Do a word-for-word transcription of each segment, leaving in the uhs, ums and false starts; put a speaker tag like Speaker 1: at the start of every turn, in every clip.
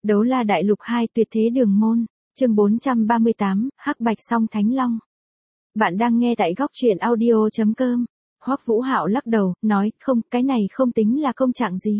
Speaker 1: Đấu la đại lục hai tuyệt thế đường môn, chương bốn trăm ba mươi tám, Hắc Bạch Song Thánh Long. Bạn đang nghe tại góc truyện audio chấm com. Hoắc Vũ Hạo lắc đầu, nói, không, cái này không tính là công trạng gì.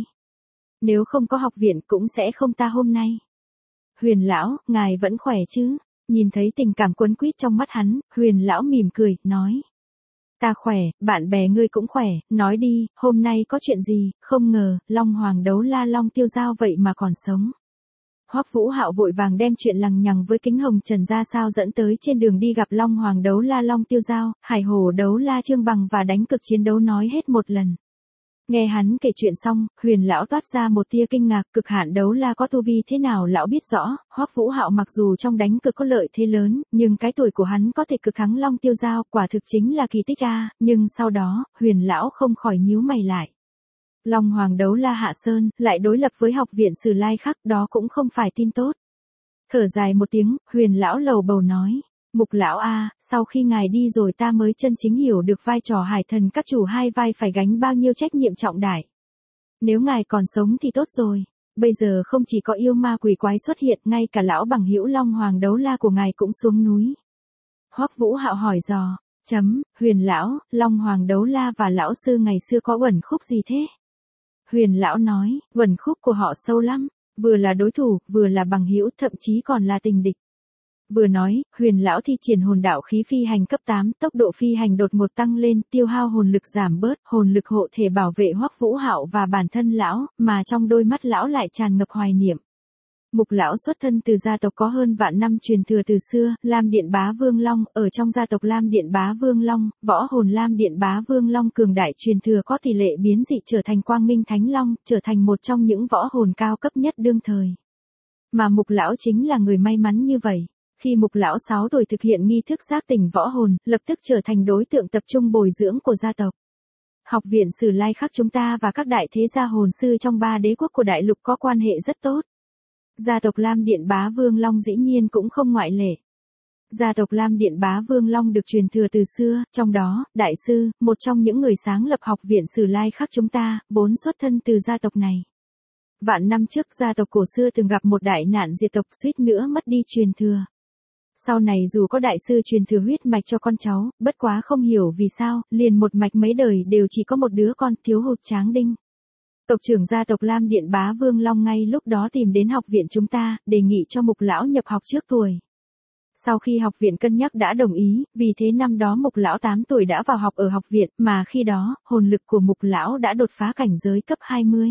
Speaker 1: Nếu không có học viện cũng sẽ không ta hôm nay. Huyền lão, ngài vẫn khỏe chứ? Nhìn thấy tình cảm quấn quýt trong mắt hắn, Huyền lão mỉm cười, nói. Ta khỏe, bạn bè ngươi cũng khỏe, nói đi, hôm nay có chuyện gì, không ngờ, Long Hoàng đấu la Long Tiêu Giao vậy mà còn sống. Hoắc Vũ Hạo vội vàng đem chuyện lằng nhằng với Kính Hồng Trần ra sao dẫn tới trên đường đi gặp Long Hoàng đấu la Long Tiêu Giao, Hải Hổ đấu la Trương Bằng và đánh cực chiến đấu nói hết một lần. Nghe hắn kể chuyện xong, Huyền lão toát ra một tia kinh ngạc, cực hạn đấu la có tu vi thế nào lão biết rõ, Hoắc Vũ Hạo mặc dù trong đánh cực có lợi thế lớn, nhưng cái tuổi của hắn có thể cực thắng Long Tiêu Giao, quả thực chính là kỳ tích a, nhưng sau đó, Huyền lão không khỏi nhíu mày lại. Long Hoàng đấu la Hạ Sơn, lại đối lập với học viện Sử Lai Khắc, đó cũng không phải tin tốt. Thở dài một tiếng, Huyền lão lầu bầu nói. Mục lão a, sau khi ngài đi rồi ta mới chân chính hiểu được vai trò hải thần các chủ hai vai phải gánh bao nhiêu trách nhiệm trọng đại. Nếu ngài còn sống thì tốt rồi, bây giờ không chỉ có yêu ma quỷ quái xuất hiện, ngay cả lão bằng hữu Long Hoàng đấu la của ngài cũng xuống núi. Hoắc Vũ Hạo hỏi dò, chấm, Huyền lão, Long Hoàng đấu la và lão sư ngày xưa có uẩn khúc gì thế? Huyền lão nói, uẩn khúc của họ sâu lắm, vừa là đối thủ, vừa là bằng hữu, thậm chí còn là tình địch. Vừa nói, Huyền lão thi triển hồn đạo khí phi hành cấp tám, tốc độ phi hành đột ngột tăng lên, tiêu hao hồn lực giảm bớt, hồn lực hộ thể bảo vệ Hoắc Vũ Hạo và bản thân lão, mà trong đôi mắt lão lại tràn ngập hoài niệm. Mục lão xuất thân từ gia tộc có hơn vạn năm truyền thừa từ xưa, Lam Điện Bá Vương Long, ở trong gia tộc Lam Điện Bá Vương Long, võ hồn Lam Điện Bá Vương Long cường đại truyền thừa có tỷ lệ biến dị trở thành Quang Minh Thánh Long, trở thành một trong những võ hồn cao cấp nhất đương thời. Mà Mục lão chính là người may mắn như vậy. Khi Mục lão sáu tuổi thực hiện nghi thức giác tỉnh võ hồn, lập tức trở thành đối tượng tập trung bồi dưỡng của gia tộc. Học viện Sử Lai Khắc chúng ta và các đại thế gia hồn sư trong ba đế quốc của đại lục có quan hệ rất tốt. Gia tộc Lam Điện Bá Vương Long dĩ nhiên cũng không ngoại lệ. Gia tộc Lam Điện Bá Vương Long được truyền thừa từ xưa, trong đó, đại sư, một trong những người sáng lập học viện Sử Lai Khắc chúng ta, vốn xuất thân từ gia tộc này. Vạn năm trước gia tộc cổ xưa từng gặp một đại nạn diệt tộc, suýt nữa mất đi truyền thừa. Sau này dù có đại sư truyền thừa huyết mạch cho con cháu, bất quá không hiểu vì sao, liền một mạch mấy đời đều chỉ có một đứa con, thiếu hụt Tráng Đinh. Tộc trưởng gia tộc Lam Điện Bá Vương Long ngay lúc đó tìm đến học viện chúng ta, đề nghị cho Mục lão nhập học trước tuổi. Sau khi học viện cân nhắc đã đồng ý, vì thế năm đó Mục lão tám tuổi đã vào học ở học viện, mà khi đó, hồn lực của Mục lão đã đột phá cảnh giới cấp hai mươi.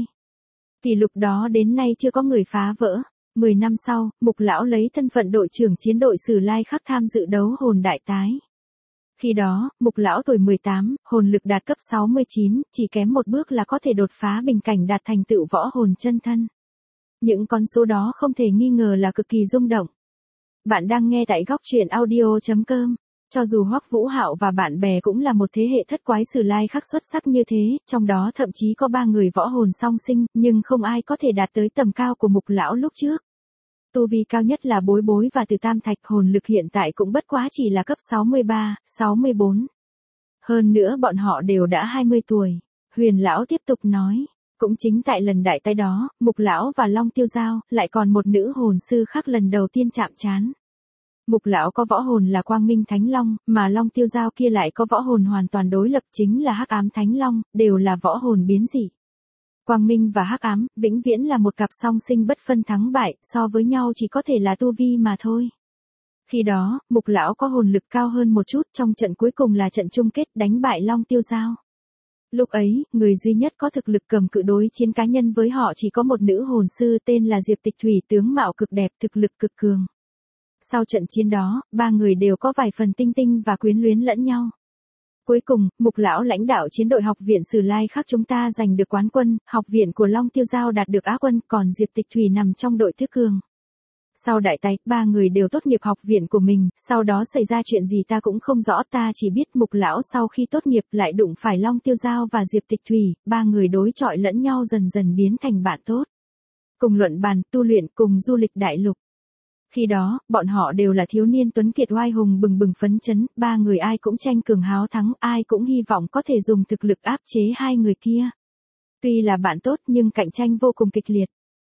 Speaker 1: Kỷ lục đó đến nay chưa có người phá vỡ. Mười năm sau, Mục lão lấy thân phận đội trưởng chiến đội Sử Lai Khắc tham dự đấu hồn đại tái. Khi đó, Mục lão tuổi mười tám, hồn lực đạt cấp sáu mươi chín, chỉ kém một bước là có thể đột phá bình cảnh đạt thành tựu võ hồn chân thân. Những con số đó không thể nghi ngờ là cực kỳ rung động. Bạn đang nghe tại góc truyện audio chấm com. Cho dù Hoắc Vũ Hạo và bạn bè cũng là một thế hệ thất quái Sử Lai Khắc xuất sắc như thế, trong đó thậm chí có ba người võ hồn song sinh, nhưng không ai có thể đạt tới tầm cao của Mục lão lúc trước. Tu vi cao nhất là Bối Bối và Từ Tam Thạch, hồn lực hiện tại cũng bất quá chỉ là cấp sáu mươi ba, sáu mươi bốn. Hơn nữa bọn họ đều đã hai mươi tuổi. Huyền lão tiếp tục nói, cũng chính tại lần đại tái đó, Mục lão và Long Tiêu Giao, lại còn một nữ hồn sư khác lần đầu tiên chạm trán. Mục lão có võ hồn là Quang Minh Thánh Long, mà Long Tiêu Giao kia lại có võ hồn hoàn toàn đối lập chính là Hắc Ám Thánh Long, đều là võ hồn biến dị. Quang Minh và Hắc Ám, vĩnh viễn là một cặp song sinh bất phân thắng bại, so với nhau chỉ có thể là tu vi mà thôi. Khi đó, Mục lão có hồn lực cao hơn một chút, trong trận cuối cùng là trận chung kết đánh bại Long Tiêu Giao. Lúc ấy, người duy nhất có thực lực cầm cự đối chiến cá nhân với họ chỉ có một nữ hồn sư tên là Diệp Tịch Thủy, tướng mạo cực đẹp, thực lực cực cường. Sau trận chiến đó, ba người đều có vài phần tinh tinh và quyến luyến lẫn nhau. Cuối cùng, Mục lão lãnh đạo chiến đội học viện Sử Lai Khắc chúng ta giành được quán quân, học viện của Long Tiêu Giao đạt được á quân, còn Diệp Tịch Thủy nằm trong đội thứ cường. Sau đại tái, ba người đều tốt nghiệp học viện của mình, sau đó xảy ra chuyện gì ta cũng không rõ, ta chỉ biết Mục lão sau khi tốt nghiệp lại đụng phải Long Tiêu Giao và Diệp Tịch Thủy, ba người đối chọi lẫn nhau dần dần biến thành bạn tốt. Cùng luận bàn, tu luyện, cùng du lịch đại lục. Khi đó, bọn họ đều là thiếu niên tuấn kiệt oai hùng bừng bừng phấn chấn, ba người ai cũng tranh cường háo thắng, ai cũng hy vọng có thể dùng thực lực áp chế hai người kia. Tuy là bạn tốt nhưng cạnh tranh vô cùng kịch liệt.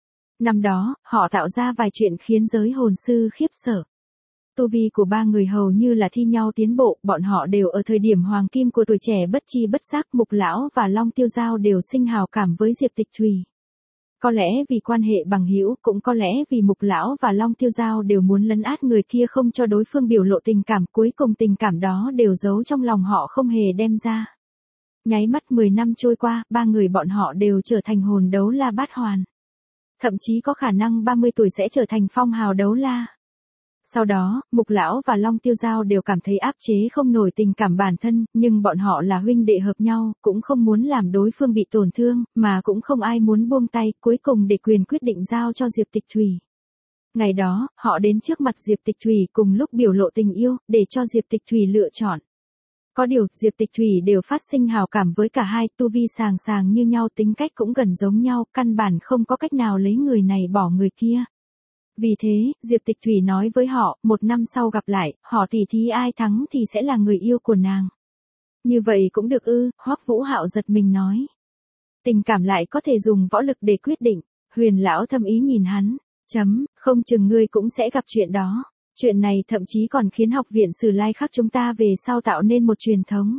Speaker 1: Năm đó, họ tạo ra vài chuyện khiến giới hồn sư khiếp sợ. Tu vi của ba người hầu như là thi nhau tiến bộ, bọn họ đều ở thời điểm hoàng kim của tuổi trẻ bất chi bất giác. Mục lão và Long Tiêu Giao đều sinh hào cảm với Diệp Tịch Thủy. Có lẽ vì quan hệ bằng hữu, cũng có lẽ vì Mục lão và Long Tiêu Giao đều muốn lấn át người kia không cho đối phương biểu lộ tình cảm, cuối cùng tình cảm đó đều giấu trong lòng họ không hề đem ra. Nháy mắt mười năm trôi qua, ba người bọn họ đều trở thành hồn đấu la bát hoàn. Thậm chí có khả năng ba mươi tuổi sẽ trở thành phong hào đấu la. Sau đó, Mục lão và Long Tiêu Giao đều cảm thấy áp chế không nổi tình cảm bản thân, nhưng bọn họ là huynh đệ hợp nhau, cũng không muốn làm đối phương bị tổn thương, mà cũng không ai muốn buông tay, cuối cùng để quyền quyết định giao cho Diệp Tịch Thủy. Ngày đó, họ đến trước mặt Diệp Tịch Thủy cùng lúc biểu lộ tình yêu, để cho Diệp Tịch Thủy lựa chọn. Có điều, Diệp Tịch Thủy đều phát sinh hào cảm với cả hai, tu vi sàng sàng như nhau, tính cách cũng gần giống nhau, căn bản không có cách nào lấy người này bỏ người kia. Vì thế, Diệp Tịch Thủy nói với họ, một năm sau gặp lại, họ tỉ thí ai thắng thì sẽ là người yêu của nàng. Như vậy cũng được ư? Hoắc Vũ Hạo giật mình nói. Tình cảm lại có thể dùng võ lực để quyết định. Huyền lão thâm ý nhìn hắn, chấm, không chừng ngươi cũng sẽ gặp chuyện đó. Chuyện này thậm chí còn khiến học viện Sử Lai Khắc chúng ta về sau tạo nên một truyền thống.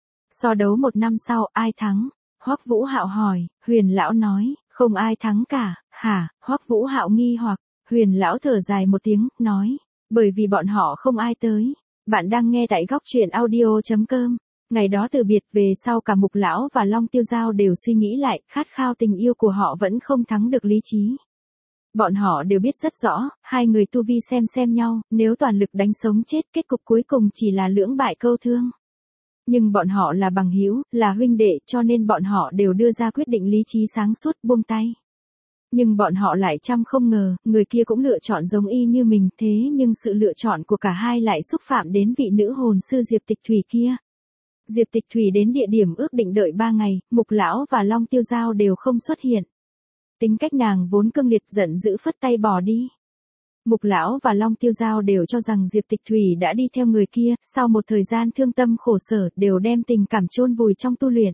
Speaker 1: So đấu một năm sau, ai thắng? Hoắc Vũ Hạo hỏi. Huyền lão nói, không ai thắng cả. Hả? Hoắc Vũ Hạo nghi hoặc. Huyền lão thở dài một tiếng, nói, bởi vì bọn họ không ai tới. Bạn đang nghe tại góc truyện audio chấm com. Ngày đó từ biệt, về sau cả Mục lão và Long Tiêu Giao đều suy nghĩ lại, khát khao tình yêu của họ vẫn không thắng được lý trí. Bọn họ đều biết rất rõ, hai người tu vi xem xem nhau, nếu toàn lực đánh sống chết, kết cục cuối cùng chỉ là lưỡng bại câu thương. Nhưng bọn họ là bằng hữu, là huynh đệ, cho nên bọn họ đều đưa ra quyết định lý trí sáng suốt, buông tay. Nhưng bọn họ lại chăm không ngờ, người kia cũng lựa chọn giống y như mình, thế nhưng sự lựa chọn của cả hai lại xúc phạm đến vị nữ hồn sư Diệp Tịch Thủy kia. Diệp Tịch Thủy đến địa điểm ước định đợi ba ngày, Mục lão và Long Tiêu Giao đều không xuất hiện. Tính cách nàng vốn cương liệt, giận dữ phất tay bỏ đi. Mục lão và Long Tiêu Giao đều cho rằng Diệp Tịch Thủy đã đi theo người kia, sau một thời gian thương tâm khổ sở, đều đem tình cảm chôn vùi trong tu luyện.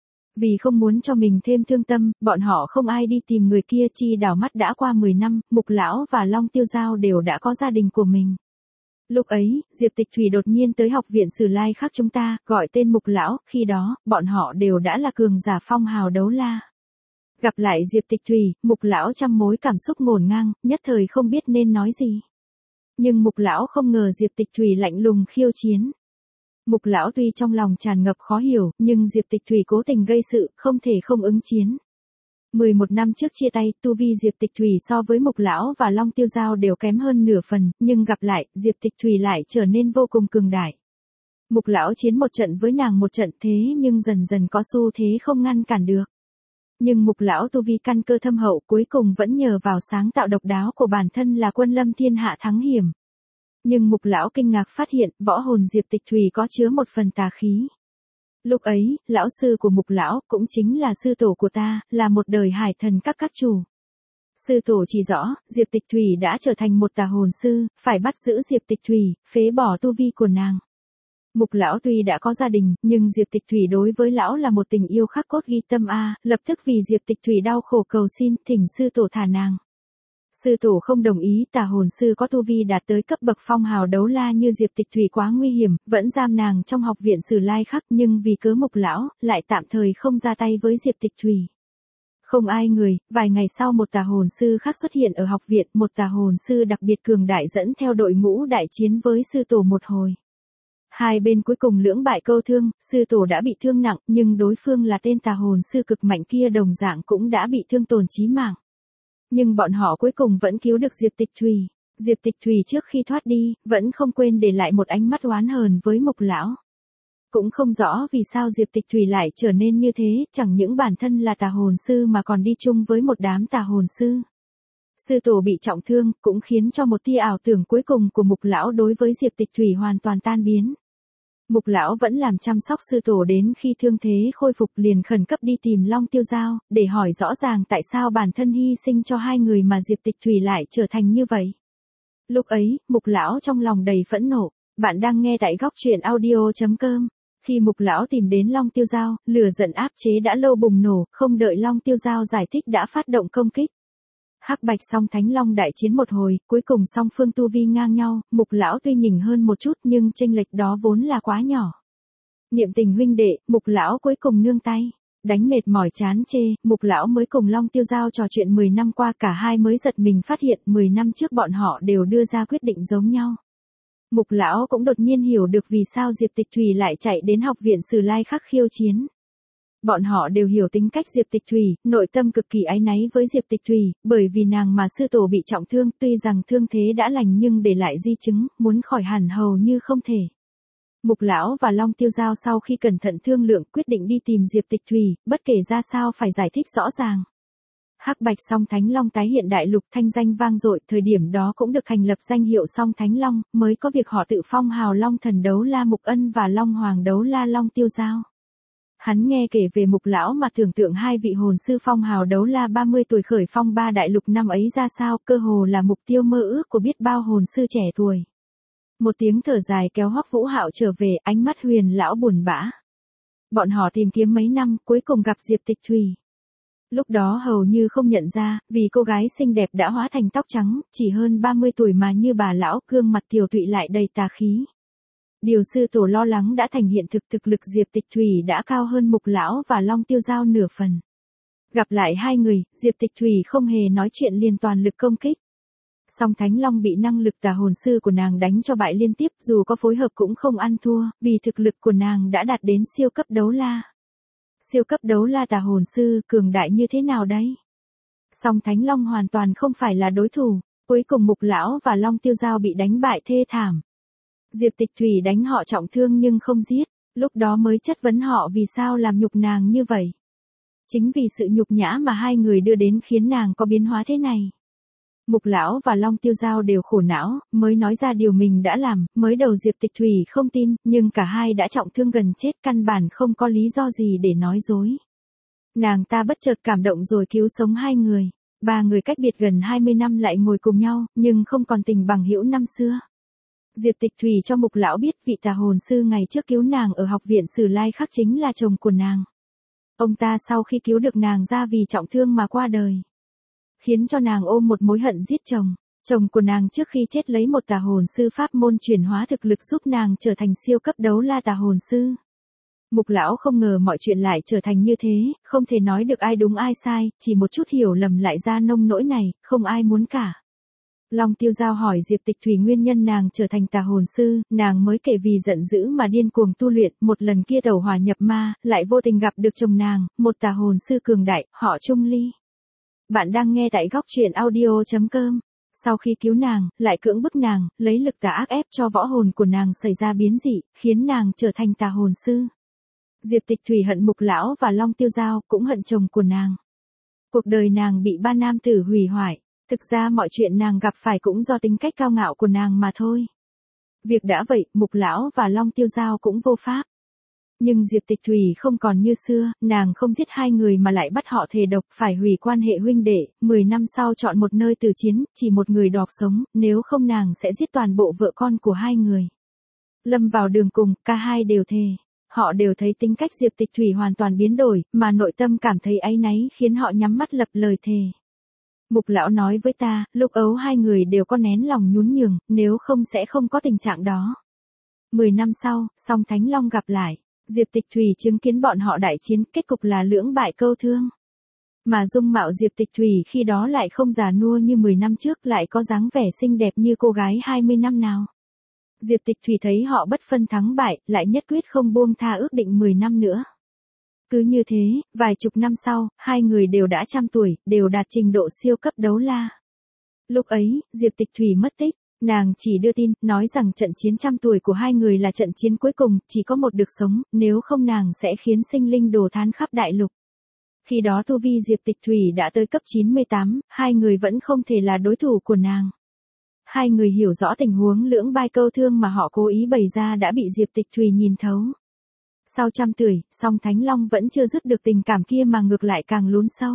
Speaker 1: Vì không muốn cho mình thêm thương tâm, bọn họ không ai đi tìm người kia, chi đảo mắt đã qua mười năm, Mục lão và Long Tiêu Giao đều đã có gia đình của mình. Lúc ấy, Diệp Tịch Thủy đột nhiên tới học viện Sử Lai Khắc chúng ta, gọi tên Mục lão, khi đó, bọn họ đều đã là cường giả phong hào đấu la. Gặp lại Diệp Tịch Thủy, Mục lão trăm mối cảm xúc ngổn ngang, nhất thời không biết nên nói gì. Nhưng Mục lão không ngờ Diệp Tịch Thủy lạnh lùng khiêu chiến. Mục lão tuy trong lòng tràn ngập khó hiểu, nhưng Diệp Tịch Thủy cố tình gây sự, không thể không ứng chiến. mười một năm trước chia tay, tu vi Diệp Tịch Thủy so với Mục lão và Long Tiêu Giao đều kém hơn nửa phần, nhưng gặp lại, Diệp Tịch Thủy lại trở nên vô cùng cường đại. Mục lão chiến một trận với nàng một trận, thế nhưng dần dần có xu thế không ngăn cản được. Nhưng Mục lão tu vi căn cơ thâm hậu, cuối cùng vẫn nhờ vào sáng tạo độc đáo của bản thân là quân lâm thiên hạ thắng hiểm. Nhưng Mục lão kinh ngạc phát hiện, võ hồn Diệp Tịch Thủy có chứa một phần tà khí. Lúc ấy, lão sư của Mục lão, cũng chính là sư tổ của ta, là một đời hải thần các các chủ. Sư tổ chỉ rõ, Diệp Tịch Thủy đã trở thành một tà hồn sư, phải bắt giữ Diệp Tịch Thủy, phế bỏ tu vi của nàng. Mục lão tuy đã có gia đình, nhưng Diệp Tịch Thủy đối với lão là một tình yêu khắc cốt ghi tâm a, lập tức vì Diệp Tịch Thủy đau khổ cầu xin, thỉnh sư tổ thả nàng. Sư tổ không đồng ý, tà hồn sư có tu vi đạt tới cấp bậc phong hào đấu la như Diệp Tịch Thủy quá nguy hiểm, vẫn giam nàng trong học viện Sử Lai Khắc, nhưng vì cớ Mục lão, lại tạm thời không ra tay với Diệp Tịch Thủy. Không ai người, vài ngày sau một tà hồn sư khác xuất hiện ở học viện, một tà hồn sư đặc biệt cường đại dẫn theo đội ngũ đại chiến với sư tổ một hồi. Hai bên cuối cùng lưỡng bại câu thương, sư tổ đã bị thương nặng, nhưng đối phương là tên tà hồn sư cực mạnh kia đồng dạng cũng đã bị thương tổn chí mạng. Nhưng bọn họ cuối cùng vẫn cứu được Diệp Tịch Thủy. Diệp Tịch Thủy trước khi thoát đi, vẫn không quên để lại một ánh mắt oán hờn với Mục lão. Cũng không rõ vì sao Diệp Tịch Thủy lại trở nên như thế, chẳng những bản thân là tà hồn sư mà còn đi chung với một đám tà hồn sư. Sư tổ bị trọng thương, cũng khiến cho một tia ảo tưởng cuối cùng của Mục lão đối với Diệp Tịch Thủy hoàn toàn tan biến. Mục lão vẫn làm chăm sóc sư tổ đến khi thương thế khôi phục, liền khẩn cấp đi tìm Long Tiêu Giao, để hỏi rõ ràng tại sao bản thân hy sinh cho hai người mà Diệp Tịch Thủy lại trở thành như vậy. Lúc ấy, Mục lão trong lòng đầy phẫn nộ. Bạn đang nghe tại góc truyện audio chấm com. Khi Mục lão tìm đến Long Tiêu Giao, lửa giận áp chế đã lâu bùng nổ, không đợi Long Tiêu Giao giải thích đã phát động công kích. Hắc Bạch song Thánh Long đại chiến một hồi, cuối cùng song phương tu vi ngang nhau, Mục lão tuy nhỉnh hơn một chút nhưng chênh lệch đó vốn là quá nhỏ. Niệm tình huynh đệ, Mục lão cuối cùng nương tay. Đánh mệt mỏi chán chê, Mục lão mới cùng Long Tiêu Giao trò chuyện mười năm qua, cả hai mới giật mình phát hiện mười năm trước bọn họ đều đưa ra quyết định giống nhau. Mục lão cũng đột nhiên hiểu được vì sao Diệp Tịch Thủy lại chạy đến học viện Sử Lai Khắc khiêu chiến. Bọn họ đều hiểu tính cách Diệp Tịch Thủy, nội tâm cực kỳ áy náy với Diệp Tịch Thủy, bởi vì nàng mà sư tổ bị trọng thương, tuy rằng thương thế đã lành nhưng để lại di chứng, muốn khỏi hẳn hầu như không thể. Mục lão và Long Tiêu Giao sau khi cẩn thận thương lượng quyết định đi tìm Diệp Tịch Thủy, bất kể ra sao phải giải thích rõ ràng. Hắc Bạch song Thánh Long tái hiện đại lục thanh danh vang dội, thời điểm đó cũng được thành lập danh hiệu song Thánh Long, mới có việc họ tự phong hào Long Thần Đấu La Mục Ân và Long Hoàng Đấu La Long Tiêu Giao. Hắn nghe kể về Mục lão mà tưởng tượng hai vị hồn sư phong hào Đấu La ba mươi tuổi khởi phong ba đại lục năm ấy ra sao, cơ hồ là mục tiêu mơ ước của biết bao hồn sư trẻ tuổi. Một tiếng thở dài kéo Hoắc Vũ Hạo trở về, ánh mắt Huyền lão buồn bã. Bọn họ tìm kiếm mấy năm, cuối cùng gặp Diệp Tịch Thủy. Lúc đó hầu như không nhận ra, vì cô gái xinh đẹp đã hóa thành tóc trắng, chỉ hơn ba mươi tuổi mà như bà lão, gương mặt tiều tụy lại đầy tà khí. Điều sư tổ lo lắng đã thành hiện thực, thực lực Diệp Tịch Thủy đã cao hơn Mục lão và Long Tiêu Giao nửa phần. Gặp lại hai người, Diệp Tịch Thủy không hề nói chuyện liền toàn lực công kích. Song Thánh Long bị năng lực tà hồn sư của nàng đánh cho bại liên tiếp, dù có phối hợp cũng không ăn thua, vì thực lực của nàng đã đạt đến siêu cấp đấu la. Siêu cấp đấu la tà hồn sư, cường đại như thế nào đấy? Song Thánh Long hoàn toàn không phải là đối thủ, cuối cùng Mục lão và Long Tiêu Giao bị đánh bại thê thảm. Diệp Tịch Thủy đánh họ trọng thương nhưng không giết, lúc đó mới chất vấn họ vì sao làm nhục nàng như vậy. Chính vì sự nhục nhã mà hai người đưa đến khiến nàng có biến hóa thế này. Mục lão và Long Tiêu Giao đều khổ não, mới nói ra điều mình đã làm, mới đầu Diệp Tịch Thủy không tin, nhưng cả hai đã trọng thương gần chết, căn bản không có lý do gì để nói dối. Nàng ta bất chợt cảm động rồi cứu sống hai người, ba người cách biệt gần hai mươi năm lại ngồi cùng nhau, nhưng không còn tình bằng hữu năm xưa. Diệp Tịch Thủy cho Mục lão biết vị tà hồn sư ngày trước cứu nàng ở học viện Sử Lai Khắc chính là chồng của nàng. Ông ta sau khi cứu được nàng ra vì trọng thương mà qua đời, khiến cho nàng ôm một mối hận giết chồng. Chồng của nàng trước khi chết lấy một tà hồn sư pháp môn chuyển hóa thực lực giúp nàng trở thành siêu cấp đấu la tà hồn sư. Mục lão không ngờ mọi chuyện lại trở thành như thế, không thể nói được ai đúng ai sai, chỉ một chút hiểu lầm lại ra nông nỗi này, không ai muốn cả. Long Tiêu Giao hỏi Diệp Tịch Thủy nguyên nhân nàng trở thành tà hồn sư, nàng mới kể vì giận dữ mà điên cuồng tu luyện, một lần kia tẩu hỏa nhập ma, lại vô tình gặp được chồng nàng, một tà hồn sư cường đại, họ Trung Ly. Bạn đang nghe tại góc truyện audio chấm com. Sau khi cứu nàng, lại cưỡng bức nàng, lấy lực tà ác ép cho võ hồn của nàng xảy ra biến dị, khiến nàng trở thành tà hồn sư. Diệp Tịch Thủy hận Mục lão và Long Tiêu Giao, cũng hận chồng của nàng. Cuộc đời nàng bị ba nam tử hủy hoại. Thực ra mọi chuyện nàng gặp phải cũng do tính cách cao ngạo của nàng mà thôi. Việc đã vậy, Mục lão và Long Tiêu Giao cũng vô pháp. Nhưng Diệp Tịch Thủy không còn như xưa, nàng không giết hai người mà lại bắt họ thề độc, phải hủy quan hệ huynh đệ, mười năm sau chọn một nơi từ chiến, chỉ một người đọt sống, nếu không nàng sẽ giết toàn bộ vợ con của hai người. Lâm vào đường cùng, cả hai đều thề. Họ đều thấy tính cách Diệp Tịch Thủy hoàn toàn biến đổi, mà nội tâm cảm thấy áy náy khiến họ nhắm mắt lập lời thề. Mục lão nói với ta, lúc ấu hai người đều có nén lòng nhún nhường, nếu không sẽ không có tình trạng đó. Mười năm sau, song Thánh Long gặp lại, Diệp Tịch Thủy chứng kiến bọn họ đại chiến, kết cục là lưỡng bại câu thương. Mà dung mạo Diệp Tịch Thủy khi đó lại không già nua như mười năm trước, lại có dáng vẻ xinh đẹp như cô gái hai mươi năm nào. Diệp Tịch Thủy thấy họ bất phân thắng bại, lại nhất quyết không buông tha ước định mười năm nữa. Cứ như thế, vài chục năm sau, hai người đều đã trăm tuổi, đều đạt trình độ siêu cấp đấu la. Lúc ấy, Diệp Tịch Thủy mất tích, nàng chỉ đưa tin, nói rằng trận chiến trăm tuổi của hai người là trận chiến cuối cùng, chỉ có một được sống, nếu không nàng sẽ khiến sinh linh đồ thán khắp đại lục. Khi đó tu vi Diệp Tịch Thủy đã tới cấp chín mươi tám, hai người vẫn không thể là đối thủ của nàng. Hai người hiểu rõ tình huống lưỡng bai câu thương mà họ cố ý bày ra đã bị Diệp Tịch Thủy nhìn thấu. Sau trăm tuổi, song Thánh Long vẫn chưa dứt được tình cảm kia mà ngược lại càng lún sâu.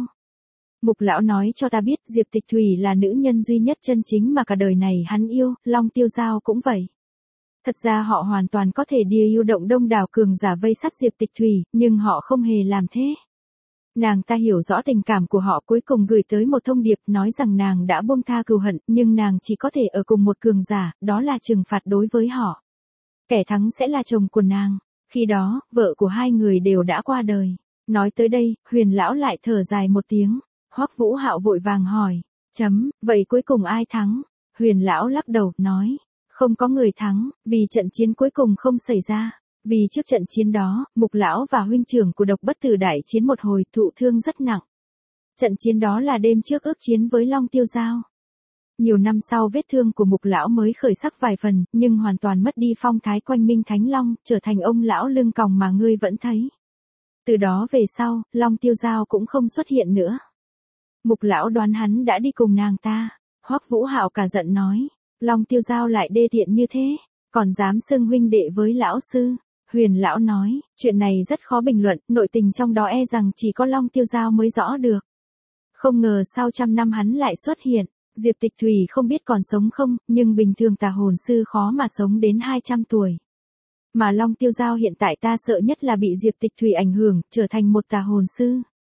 Speaker 1: Mục lão nói cho ta biết Diệp Tịch Thủy là nữ nhân duy nhất chân chính mà cả đời này hắn yêu, Long Tiêu Giao cũng vậy. Thật ra họ hoàn toàn có thể điều động đông đảo cường giả vây sát Diệp Tịch Thủy, nhưng họ không hề làm thế. Nàng ta hiểu rõ tình cảm của họ, cuối cùng gửi tới một thông điệp nói rằng nàng đã buông tha cừu hận, nhưng nàng chỉ có thể ở cùng một cường giả, đó là trừng phạt đối với họ. Kẻ thắng sẽ là chồng của nàng. Khi đó, vợ của hai người đều đã qua đời. Nói tới đây, Huyền lão lại thở dài một tiếng. Hoắc Vũ Hạo vội vàng hỏi, chấm, vậy cuối cùng ai thắng? Huyền lão lắc đầu, nói, không có người thắng, vì trận chiến cuối cùng không xảy ra. Vì trước trận chiến đó, Mục lão và huynh trưởng của Độc Bất Tử đại chiến một hồi, thụ thương rất nặng. Trận chiến đó là đêm trước ước chiến với Long Tiêu Giao. Nhiều năm sau vết thương của Mục lão mới khởi sắc vài phần, nhưng hoàn toàn mất đi phong thái quanh Minh Thánh Long, trở thành ông lão lưng còng mà ngươi vẫn thấy. Từ đó về sau, Long Tiêu Giao cũng không xuất hiện nữa. Mục lão đoán hắn đã đi cùng nàng ta. Hoắc Vũ Hạo cả giận nói, Long Tiêu Giao lại đê tiện như thế, còn dám xưng huynh đệ với lão sư. Huyền lão nói, chuyện này rất khó bình luận, nội tình trong đó e rằng chỉ có Long Tiêu Giao mới rõ được. Không ngờ sau trăm năm hắn lại xuất hiện. Diệp Tịch Thùy không biết còn sống không, nhưng bình thường tà hồn sư khó mà sống đến hai trăm tuổi. Mà Long Tiêu Giao hiện tại ta sợ nhất là bị Diệp Tịch Thùy ảnh hưởng, trở thành một tà hồn sư.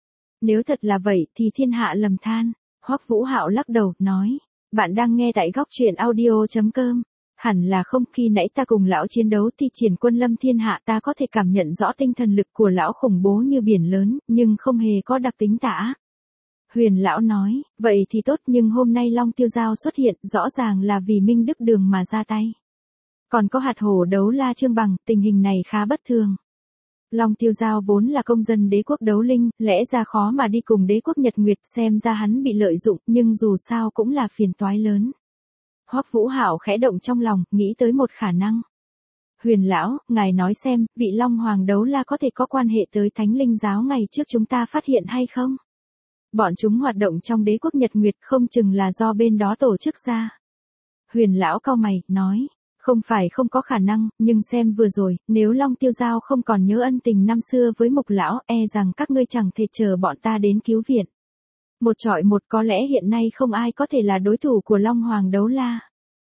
Speaker 1: Nếu thật là vậy thì thiên hạ lầm than. Hoắc Vũ Hạo lắc đầu, nói, bạn đang nghe tại góc truyện audio chấm com. Hẳn là không, khi nãy ta cùng lão chiến đấu thì triển quân lâm thiên hạ ta có thể cảm nhận rõ tinh thần lực của lão khủng bố như biển lớn, nhưng không hề có đặc tính tà ác. Huyền lão nói, vậy thì tốt, nhưng hôm nay Long Tiêu Giao xuất hiện rõ ràng là vì Minh Đức Đường mà ra tay. Còn có hạt hổ đấu la Trương Bằng, tình hình này khá bất thường. Long Tiêu Giao vốn là công dân đế quốc đấu linh, lẽ ra khó mà đi cùng đế quốc Nhật Nguyệt, xem ra hắn bị lợi dụng, nhưng dù sao cũng là phiền toái lớn. Hoắc Vũ Hạo khẽ động trong lòng, nghĩ tới một khả năng. Huyền lão, ngài nói xem, vị Long Hoàng đấu la có thể có quan hệ tới Thánh Linh giáo ngày trước chúng ta phát hiện hay không? Bọn chúng hoạt động trong đế quốc Nhật Nguyệt, không chừng là do bên đó tổ chức ra. Huyền lão cau mày, nói, không phải không có khả năng, nhưng xem vừa rồi, nếu Long Tiêu Giao không còn nhớ ân tình năm xưa với Mục lão, e rằng các ngươi chẳng thể chờ bọn ta đến cứu viện. Một trọi một, có lẽ hiện nay không ai có thể là đối thủ của Long Hoàng đấu la.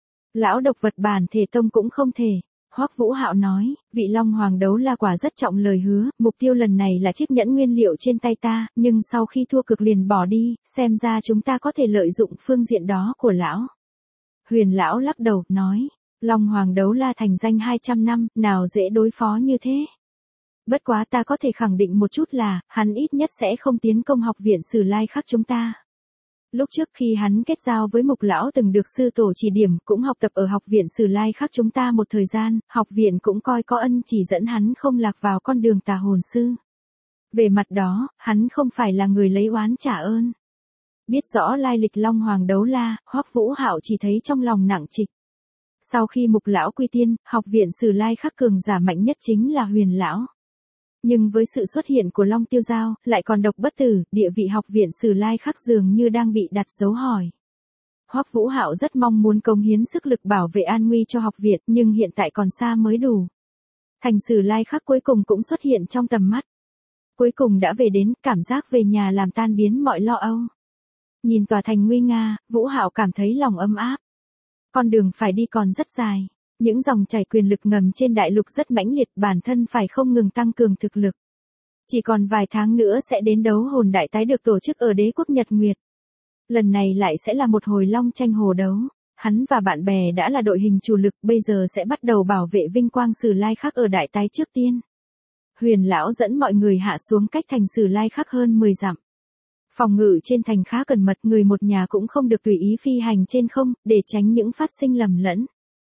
Speaker 1: Lão độc vật bản thể tông cũng không thể. Hoắc Vũ Hạo nói, vị Long Hoàng đấu la quả rất trọng lời hứa, mục tiêu lần này là chiếc nhẫn nguyên liệu trên tay ta, nhưng sau khi thua cực liền bỏ đi, xem ra chúng ta có thể lợi dụng phương diện đó của lão. Huyền lão lắc đầu, nói, Long Hoàng đấu la thành danh hai trăm năm, nào dễ đối phó như thế. Bất quá ta có thể khẳng định một chút là, hắn ít nhất sẽ không tiến công học viện Sử Lai Khắc chúng ta. Lúc trước khi hắn kết giao với Mục lão từng được sư tổ chỉ điểm, cũng học tập ở học viện Sử Lai Khắc chúng ta một thời gian, học viện cũng coi có ân chỉ dẫn hắn không lạc vào con đường tà hồn sư. Về mặt đó, hắn không phải là người lấy oán trả ơn. Biết rõ lai lịch Long Hoàng đấu la, Hoắc Vũ Hạo chỉ thấy trong lòng nặng trịch. Sau khi Mục lão quy tiên, học viện Sử Lai Khắc cường giả mạnh nhất chính là Huyền lão. Nhưng với sự xuất hiện của Long Tiêu Giao, lại còn Độc Bất Tử, địa vị học viện Sử Lai Khắc dường như đang bị đặt dấu hỏi. Hoắc Vũ Hạo rất mong muốn cống hiến sức lực bảo vệ an nguy cho học viện, nhưng hiện tại còn xa mới đủ. Thành Sử Lai Khắc cuối cùng cũng xuất hiện trong tầm mắt. Cuối cùng đã về đến, cảm giác về nhà làm tan biến mọi lo âu. Nhìn tòa thành nguy nga, Vũ Hạo cảm thấy lòng ấm áp. Con đường phải đi còn rất dài. Những dòng chảy quyền lực ngầm trên đại lục rất mãnh liệt, bản thân phải không ngừng tăng cường thực lực. Chỉ còn vài tháng nữa sẽ đến đấu hồn đại tái được tổ chức ở đế quốc Nhật Nguyệt. Lần này lại sẽ là một hồi long tranh hồ đấu. Hắn và bạn bè đã là đội hình chủ lực, bây giờ sẽ bắt đầu bảo vệ vinh quang Sử Lai Khắc ở đại tái trước tiên. Huyền lão dẫn mọi người hạ xuống cách thành Sử Lai Khắc hơn mười dặm. Phòng ngự trên thành khá cẩn mật, người một nhà cũng không được tùy ý phi hành trên không, để tránh những phát sinh lầm lẫn.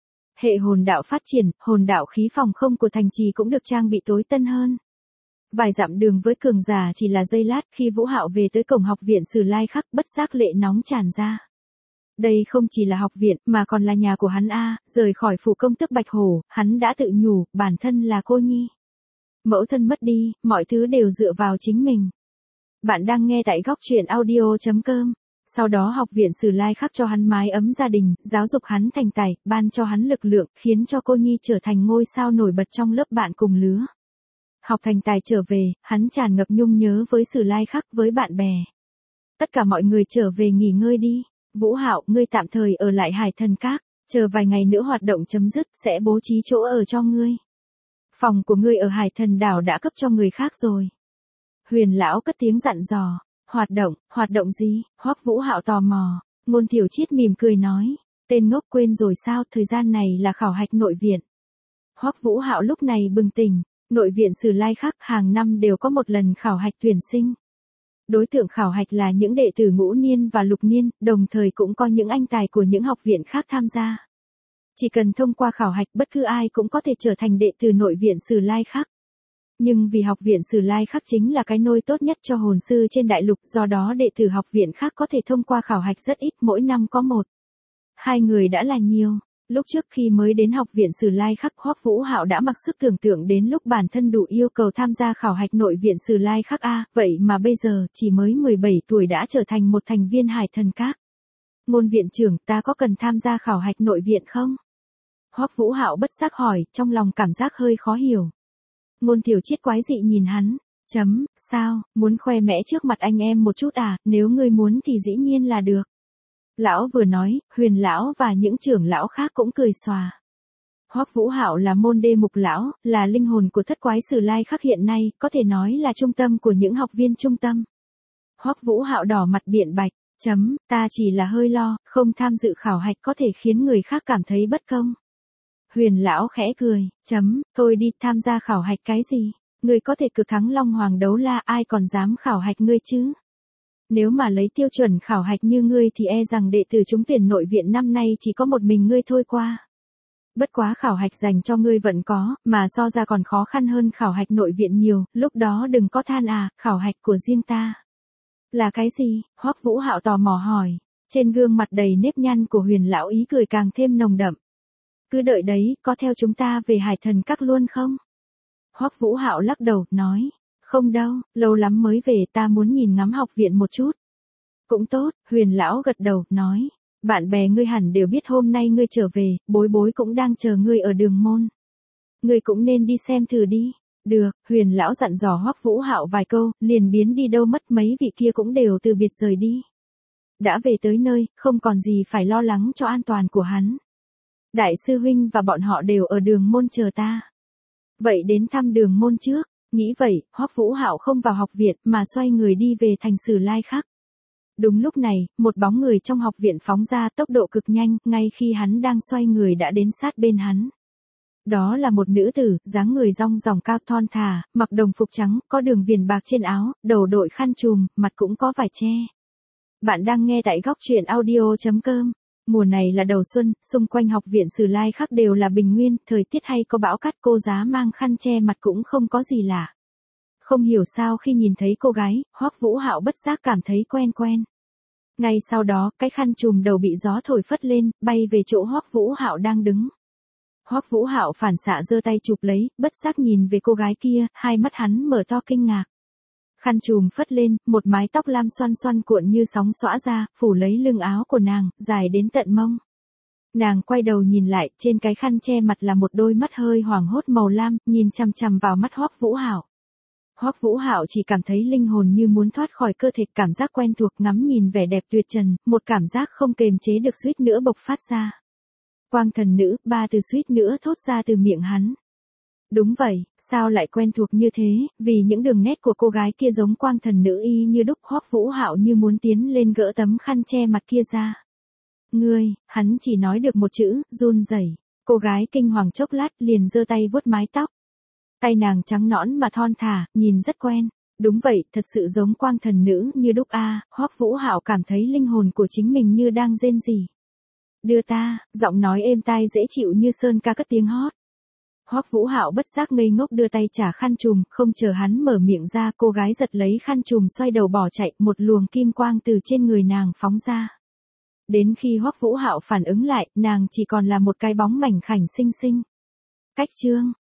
Speaker 1: Hệ hồn đạo phát triển, hồn đạo khí phòng không của thành trì cũng được trang bị tối tân hơn. Vài dặm đường với cường giả chỉ là giây lát, khi Vũ Hạo về tới cổng học viện Sử Lai Khắc, bất giác lệ nóng tràn ra. Đây không chỉ là học viện, mà còn là nhà của hắn a, rời khỏi phủ công tước Bạch Hổ, hắn đã tự nhủ, bản thân là cô nhi. Mẫu thân mất đi, mọi thứ đều dựa vào chính mình. Bạn đang nghe tại góc truyện audio chấm com. Sau đó học viện Sử Lai Khắc cho hắn mái ấm gia đình, giáo dục hắn thành tài, ban cho hắn lực lượng, khiến cho cô nhi trở thành ngôi sao nổi bật trong lớp bạn cùng lứa. Học thành tài trở về, hắn tràn ngập nhung nhớ với Sử Lai Khắc, với bạn bè. Tất cả mọi người trở về nghỉ ngơi đi. Vũ Hạo, ngươi tạm thời ở lại Hải Thần Các, chờ vài ngày nữa hoạt động chấm dứt, sẽ bố trí chỗ ở cho ngươi. Phòng của ngươi ở Hải Thần đảo đã cấp cho người khác rồi. Huyền lão cất tiếng dặn dò. Hoạt động, hoạt động gì? Hoắc Vũ Hạo tò mò. Ngôn Tiểu Chiết mỉm cười nói. Tên ngốc quên rồi sao, thời gian này là khảo hạch nội viện. Hoắc Vũ Hạo lúc này bừng tỉnh, nội viện Sử Lai Khắc hàng năm đều có một lần khảo hạch tuyển sinh. Đối tượng khảo hạch là những đệ tử ngũ niên và lục niên, đồng thời cũng có những anh tài của những học viện khác tham gia. Chỉ cần thông qua khảo hạch bất cứ ai cũng có thể trở thành đệ tử nội viện Sử Lai Khắc. Nhưng vì học viện Sử Lai Khắc chính là cái nôi tốt nhất cho hồn sư trên đại lục, do đó đệ tử học viện khác có thể thông qua khảo hạch rất ít, mỗi năm có một. Hai người đã là nhiều. Lúc trước khi mới đến học viện Sử Lai Khắc, Hoắc Vũ Hạo đã mặc sức tưởng tượng đến lúc bản thân đủ yêu cầu tham gia khảo hạch nội viện Sử Lai Khắc a, vậy mà bây giờ chỉ mới mười bảy tuổi đã trở thành một thành viên Hải Thần Các. Ngôn viện trưởng, ta có cần tham gia khảo hạch nội viện không? Hoắc Vũ Hạo bất giác hỏi, trong lòng cảm giác hơi khó hiểu. Ngôn Tiểu Chiết quái dị nhìn hắn, chấm, sao, muốn khoe mẽ trước mặt anh em một chút à, nếu ngươi muốn thì dĩ nhiên là được. Lão vừa nói, Huyền lão và những trưởng lão khác cũng cười xòa. Hoắc Vũ Hạo là môn đê mục lão, là linh hồn của thất quái Sử Lai Khắc hiện nay, có thể nói là trung tâm của những học viên trung tâm. Hoắc Vũ Hạo đỏ mặt biện bạch, chấm, ta chỉ là hơi lo, không tham dự khảo hạch có thể khiến người khác cảm thấy bất công. Huyền lão khẽ cười, chấm, thôi đi, tham gia khảo hạch cái gì, ngươi có thể cực thắng Long Hoàng Đấu La, ai còn dám khảo hạch ngươi chứ? Nếu mà lấy tiêu chuẩn khảo hạch như ngươi thì e rằng đệ tử trúng tuyển nội viện năm nay chỉ có một mình ngươi thôi qua. Bất quá khảo hạch dành cho ngươi vẫn có, mà so ra còn khó khăn hơn khảo hạch nội viện nhiều, lúc đó đừng có than à, khảo hạch của riêng ta. Là cái gì? Hoắc Vũ Hạo tò mò hỏi. Trên gương mặt đầy nếp nhăn của Huyền lão ý cười càng thêm nồng đậm. Cứ đợi đấy, có theo chúng ta về Hải Thần Các luôn không? Hoắc Vũ Hạo lắc đầu, nói. Không đâu, lâu lắm mới về, ta muốn nhìn ngắm học viện một chút. Cũng tốt, Huyền lão gật đầu, nói. Bạn bè ngươi hẳn đều biết hôm nay ngươi trở về, bối bối cũng đang chờ ngươi ở đường môn. Ngươi cũng nên đi xem thử đi. Được, Huyền lão dặn dò Hoắc Vũ Hạo vài câu, liền biến đi đâu mất, mấy vị kia cũng đều từ biệt rời đi. Đã về tới nơi, không còn gì phải lo lắng cho an toàn của hắn. Đại sư huynh và bọn họ đều ở đường môn chờ ta. Vậy đến thăm đường môn trước. Nghĩ vậy, Hoắc Vũ Hạo không vào học viện mà xoay người đi về thành Sử Lai Khắc. Đúng lúc này, một bóng người trong học viện phóng ra tốc độ cực nhanh, ngay khi hắn đang xoay người đã đến sát bên hắn. Đó là một nữ tử, dáng người rong ròng cao thon thả, mặc đồng phục trắng, có đường viền bạc trên áo, đầu đội khăn trùm, mặt cũng có vải che. Bạn đang nghe tại góc truyện audio chấm com. Mùa này là đầu xuân, xung quanh học viện Sử Lai Khắc đều là bình nguyên, thời tiết hay có bão cát, cô giá mang khăn che mặt cũng không có gì lạ. Không hiểu sao khi nhìn thấy cô gái, Hoắc Vũ Hạo bất giác cảm thấy quen quen. Ngay sau đó, cái khăn trùm đầu bị gió thổi phất lên, bay về chỗ Hoắc Vũ Hạo đang đứng. Hoắc Vũ Hạo phản xạ giơ tay chụp lấy, bất giác nhìn về cô gái kia, hai mắt hắn mở to kinh ngạc. Khăn trùm phất lên, một mái tóc lam xoăn xoăn cuộn như sóng xõa ra, phủ lấy lưng áo của nàng, dài đến tận mông. Nàng quay đầu nhìn lại, trên cái khăn che mặt là một đôi mắt hơi hoảng hốt màu lam, nhìn chằm chằm vào mắt Hoắc Vũ Hạo. Hoắc Vũ Hạo chỉ cảm thấy linh hồn như muốn thoát khỏi cơ thể, cảm giác quen thuộc, ngắm nhìn vẻ đẹp tuyệt trần, một cảm giác không kềm chế được suýt nữa bộc phát ra. Quang thần nữ, ba từ suýt nữa thốt ra từ miệng hắn. Đúng vậy, sao lại quen thuộc như thế, vì những đường nét của cô gái kia giống quang thần nữ y như đúc. Hoắc Vũ Hạo như muốn tiến lên gỡ tấm khăn che mặt kia ra. Ngươi, hắn chỉ nói được một chữ, run rẩy. Cô gái kinh hoàng chốc lát, liền giơ tay vuốt mái tóc. Tay nàng trắng nõn mà thon thả, nhìn rất quen. Đúng vậy, thật sự giống quang thần nữ như đúc a. Hoắc Vũ Hạo cảm thấy linh hồn của chính mình như đang rên rỉ. Đưa ta, giọng nói êm tai dễ chịu như sơn ca cất tiếng hót. Hoắc Vũ Hạo bất giác ngây ngốc đưa tay trả khăn trùm, không chờ hắn mở miệng ra, cô gái giật lấy khăn trùm xoay đầu bỏ chạy, một luồng kim quang từ trên người nàng phóng ra. Đến khi Hoắc Vũ Hạo phản ứng lại, nàng chỉ còn là một cái bóng mảnh khảnh xinh xinh. Cách chương